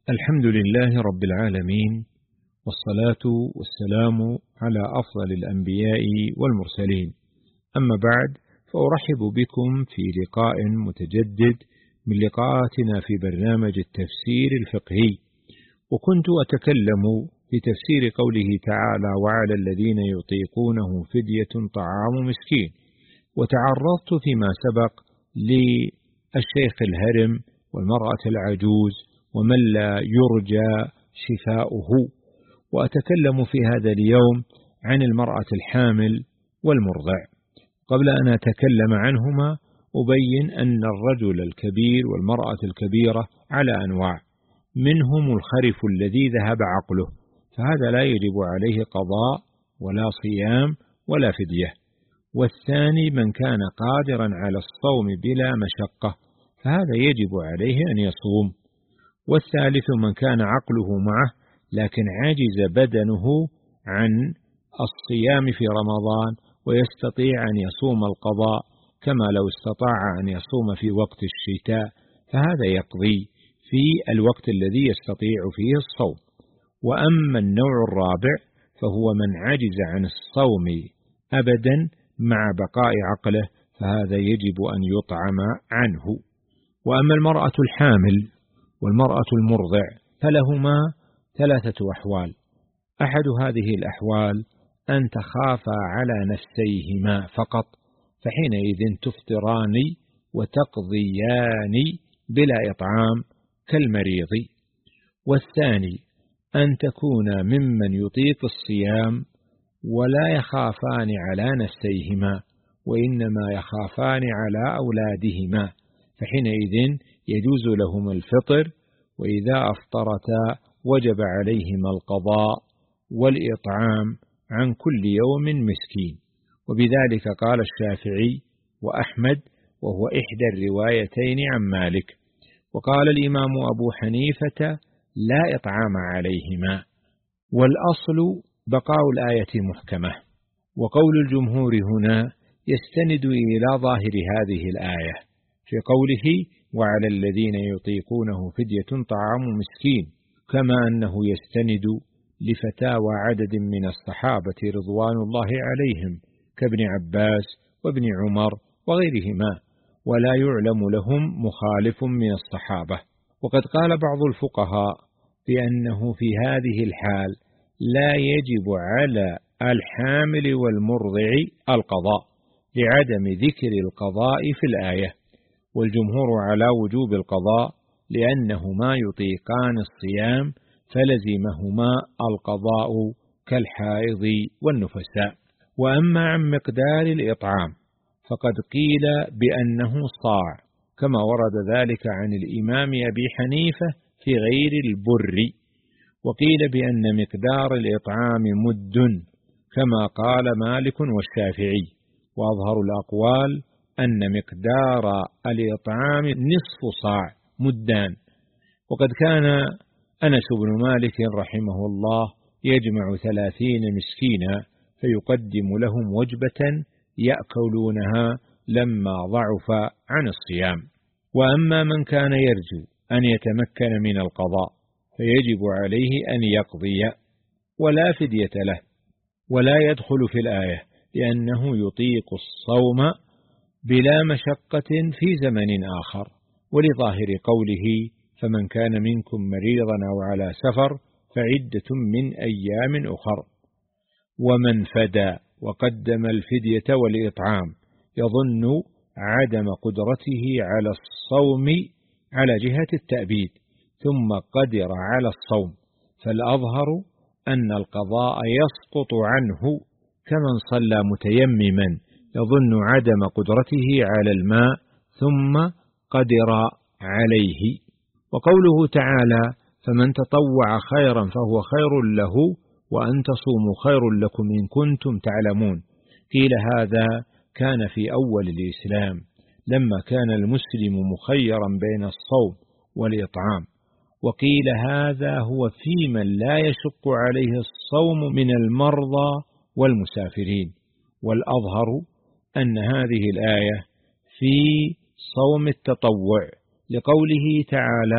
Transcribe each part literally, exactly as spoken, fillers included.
الحمد لله رب العالمين، والصلاة والسلام على أفضل الأنبياء والمرسلين. أما بعد، فأرحب بكم في لقاء متجدد من لقاءاتنا في برنامج التفسير الفقهي. وكنت أتكلم في تفسير قوله تعالى: وعلى الذين يطيقونه فدية طعام مسكين. وتعرضت فيما سبق للشيخ الهرم والمرأة العجوز ومن لا يرجى شفاؤه، وأتكلم في هذا اليوم عن المرأة الحامل والمرضع. قبل أن أتكلم عنهما أبين أن الرجل الكبير والمرأة الكبيرة على أنواع، منهم الخرف الذي ذهب عقله، فهذا لا يجب عليه قضاء ولا صيام ولا فدية. والثاني من كان قادرا على الصوم بلا مشقة، فهذا يجب عليه أن يصوم. والثالث من كان عقله معه لكن عجز بدنه عن الصيام في رمضان ويستطيع أن يصوم القضاء كما لو استطاع أن يصوم في وقت الشتاء، فهذا يقضي في الوقت الذي يستطيع فيه الصوم. وأما النوع الرابع فهو من عجز عن الصوم أبدا مع بقاء عقله، فهذا يجب أن يطعم عنه. وأما المرأة الحامل والمرأة المرضع فلهما ثلاثة أحوال. أحد هذه الأحوال أن تخافا على نفسيهما فقط، فحينئذ تفطران وتقضيان بلا إطعام كالمريض. والثاني أن تكون ممن يطيق الصيام ولا يخافان على نفسيهما وإنما يخافان على أولادهما، فحينئذ يجوز لهم الفطر، وإذا أفطرتا وجب عليهما القضاء والإطعام عن كل يوم مسكين. وبذلك قال الشافعي وأحمد، وهو إحدى الروايتين عن مالك. وقال الإمام أبو حنيفة لا إطعام عليهما، والأصل بقاء الآية محكمة. وقول الجمهور هنا يستند إلى ظاهر هذه الآية في قوله: وعلى الذين يطيقونه فدية طعام مسكين، كما أنه يستند لفتاوى عدد من الصحابة رضوان الله عليهم كابن عباس وابن عمر وغيرهما، ولا يعلم لهم مخالف من الصحابة. وقد قال بعض الفقهاء بأنه في هذه الحال لا يجب على الحامل والمرضع القضاء لعدم ذكر القضاء في الآية، والجمهور على وجوب القضاء لأنهما يطيقان الصيام فلزمهما القضاء كالحائض والنفساء. وأما عن مقدار الإطعام فقد قيل بأنه صاع، كما ورد ذلك عن الإمام أبي حنيفة في غير البر. وقيل بأن مقدار الإطعام مد، كما قال مالك والشافعي. وأظهر الأقوال أن مقدار الإطعام نصف صاع مدان. وقد كان أنس بن مالك رحمه الله يجمع ثلاثين مسكينا فيقدم لهم وجبة يأكلونها لما ضعف عن الصيام. وأما من كان يرجو أن يتمكن من القضاء فيجب عليه أن يقضي ولا فدية له، ولا يدخل في الآية لأنه يطيق الصوم بلا مشقة في زمن آخر، ولظاهر قوله: فمن كان منكم مريضا أو على سفر فعدة من أيام أخر. ومن فدى وقدم الفدية والإطعام يظن عدم قدرته على الصوم على جهة التأبيد ثم قدر على الصوم، فالأظهر أن القضاء يسقط عنه كمن صلى متيمما يظن عدم قدرته على الماء ثم قدر عليه. وقوله تعالى: فمن تطوع خيرا فهو خير له وأن تصوموا خير لكم إن كنتم تعلمون، قيل هذا كان في أول الإسلام لما كان المسلم مخيرا بين الصوم والإطعام، وقيل هذا هو في من لا يشق عليه الصوم من المرضى والمسافرين. والأظهر أن هذه الآية في صوم التطوع، لقوله تعالى: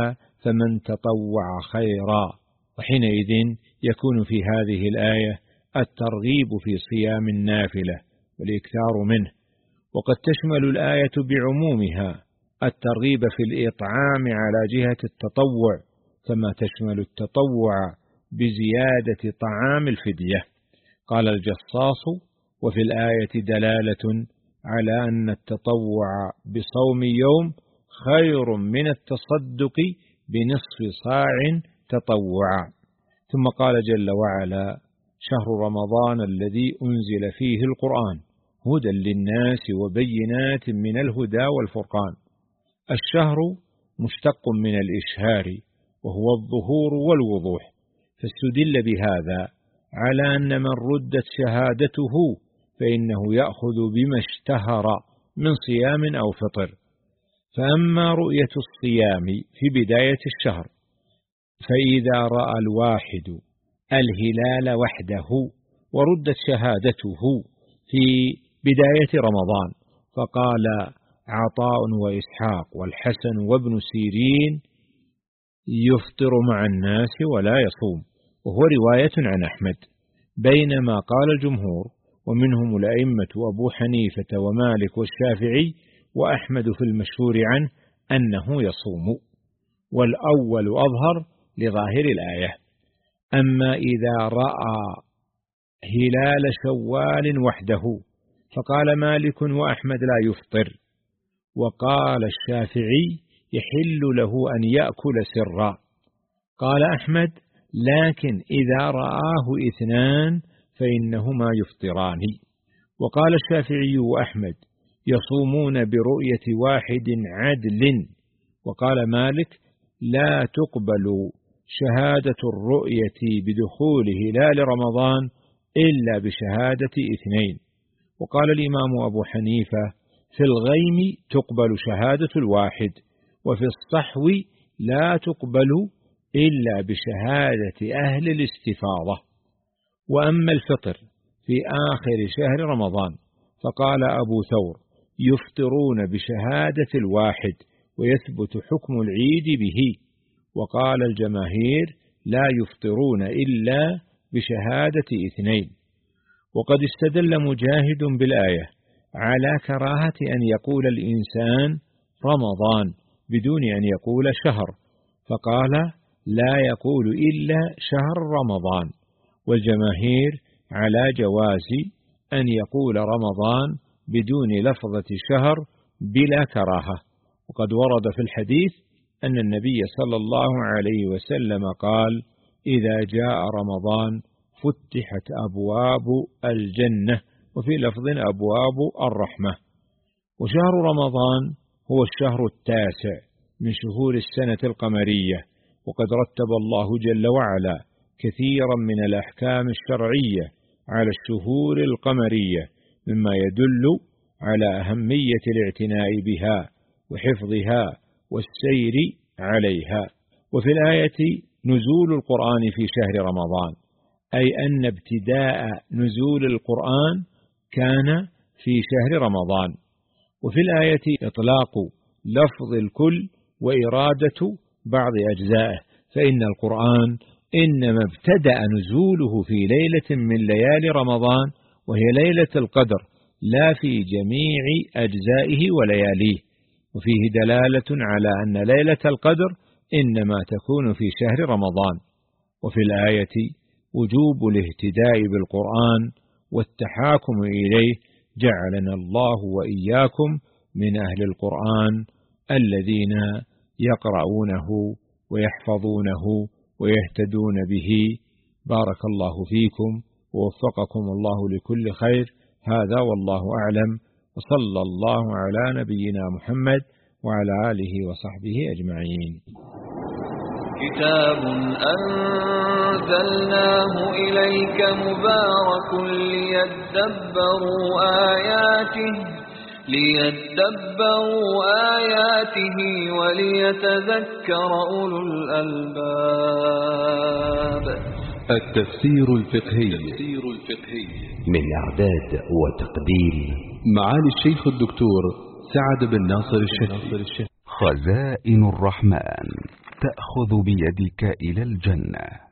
فمن تطوع خيرا. وحينئذ يكون في هذه الآية الترغيب في صيام النافلة والإكثار منه. وقد تشمل الآية بعمومها الترغيب في الإطعام على جهة التطوع، كما تشمل التطوع بزيادة طعام الفدية. قال الجصاص: وفي الآية دلالة على أن التطوع بصوم يوم خير من التصدق بنصف صاع تطوعا. ثم قال جل وعلا: شهر رمضان الذي أنزل فيه القرآن هدى للناس وبينات من الهدى والفرقان. الشهر مشتق من الإشهار وهو الظهور والوضوح، فاستدل بهذا على أن من ردت شهادته فإنه يأخذ بما اشتهر من صيام أو فطر. فأما رؤية الصيام في بداية الشهر، فإذا رأى الواحد الهلال وحده وردت شهادته في بداية رمضان، فقال عطاء وإسحاق والحسن وابن سيرين: يفطر مع الناس ولا يصوم، وهو رواية عن أحمد. بينما قال الجمهور ومنهم الأئمة أبو حنيفة ومالك والشافعي وأحمد في المشهور عنه أنه يصوم، والأول أظهر لظاهر الآية. أما إذا رأى هلال شوال وحده فقال مالك وأحمد لا يفطر، وقال الشافعي يحل له أن يأكل سرا. قال أحمد: لكن إذا رآه اثنان فإنهما يفطران. وقال الشافعي وأحمد: يصومون برؤية واحد عدل. وقال مالك: لا تقبل شهادة الرؤية بدخول هلال رمضان إلا بشهادة اثنين. وقال الإمام أبو حنيفة: في الغيم تقبل شهادة الواحد، وفي الصحو لا تقبل إلا بشهادة أهل الاستفاضة. وأما الفطر في آخر شهر رمضان فقال أبو ثور: يفطرون بشهادة الواحد ويثبت حكم العيد به. وقال الجماهير: لا يفطرون إلا بشهادة اثنين. وقد استدل مجاهد بالآية على كراهة أن يقول الإنسان رمضان بدون أن يقول شهر، فقال: لا يقول إلا شهر رمضان. والجماهير على جواز أن يقول رمضان بدون لفظة شهر بلا كراهة. وقد ورد في الحديث أن النبي صلى الله عليه وسلم قال: إذا جاء رمضان فتحت أبواب الجنة، وفي لفظ أبواب الرحمة. وشهر رمضان هو الشهر التاسع من شهور السنة القمرية، وقد رتب الله جل وعلا كثيرا من الأحكام الشرعية على الشهور القمرية، مما يدل على أهمية الاعتناء بها وحفظها والسير عليها. وفي الآية نزول القرآن في شهر رمضان، أي أن ابتداء نزول القرآن كان في شهر رمضان. وفي الآية إطلاق لفظ الكل وإرادة بعض أجزائه، فإن القرآن إنما ابتدأ نزوله في ليلة من ليالي رمضان، وهي ليلة القدر، لا في جميع أجزائه ولياليه. وفيه دلالة على أن ليلة القدر إنما تكون في شهر رمضان. وفي الآية وجوب الاهتداء بالقرآن والتحاكم إليه، جعلنا الله وإياكم من أهل القرآن الذين يقرؤونه ويحفظونه ويهتدون به. بارك الله فيكم ووفقكم الله لكل خير. هذا والله أعلم، وصلى الله على نبينا محمد وعلى آله وصحبه أجمعين. كتاب أنزلناه إليك مبارك ليدبروا آياته ليدبروا آياته وليتذكر أولو الألباب. التفسير الفقهي من إعداد وتقديم معالي الشيخ الدكتور سعد بن ناصر الشهري. خزائن الرحمن تأخذ بيدك إلى الجنة.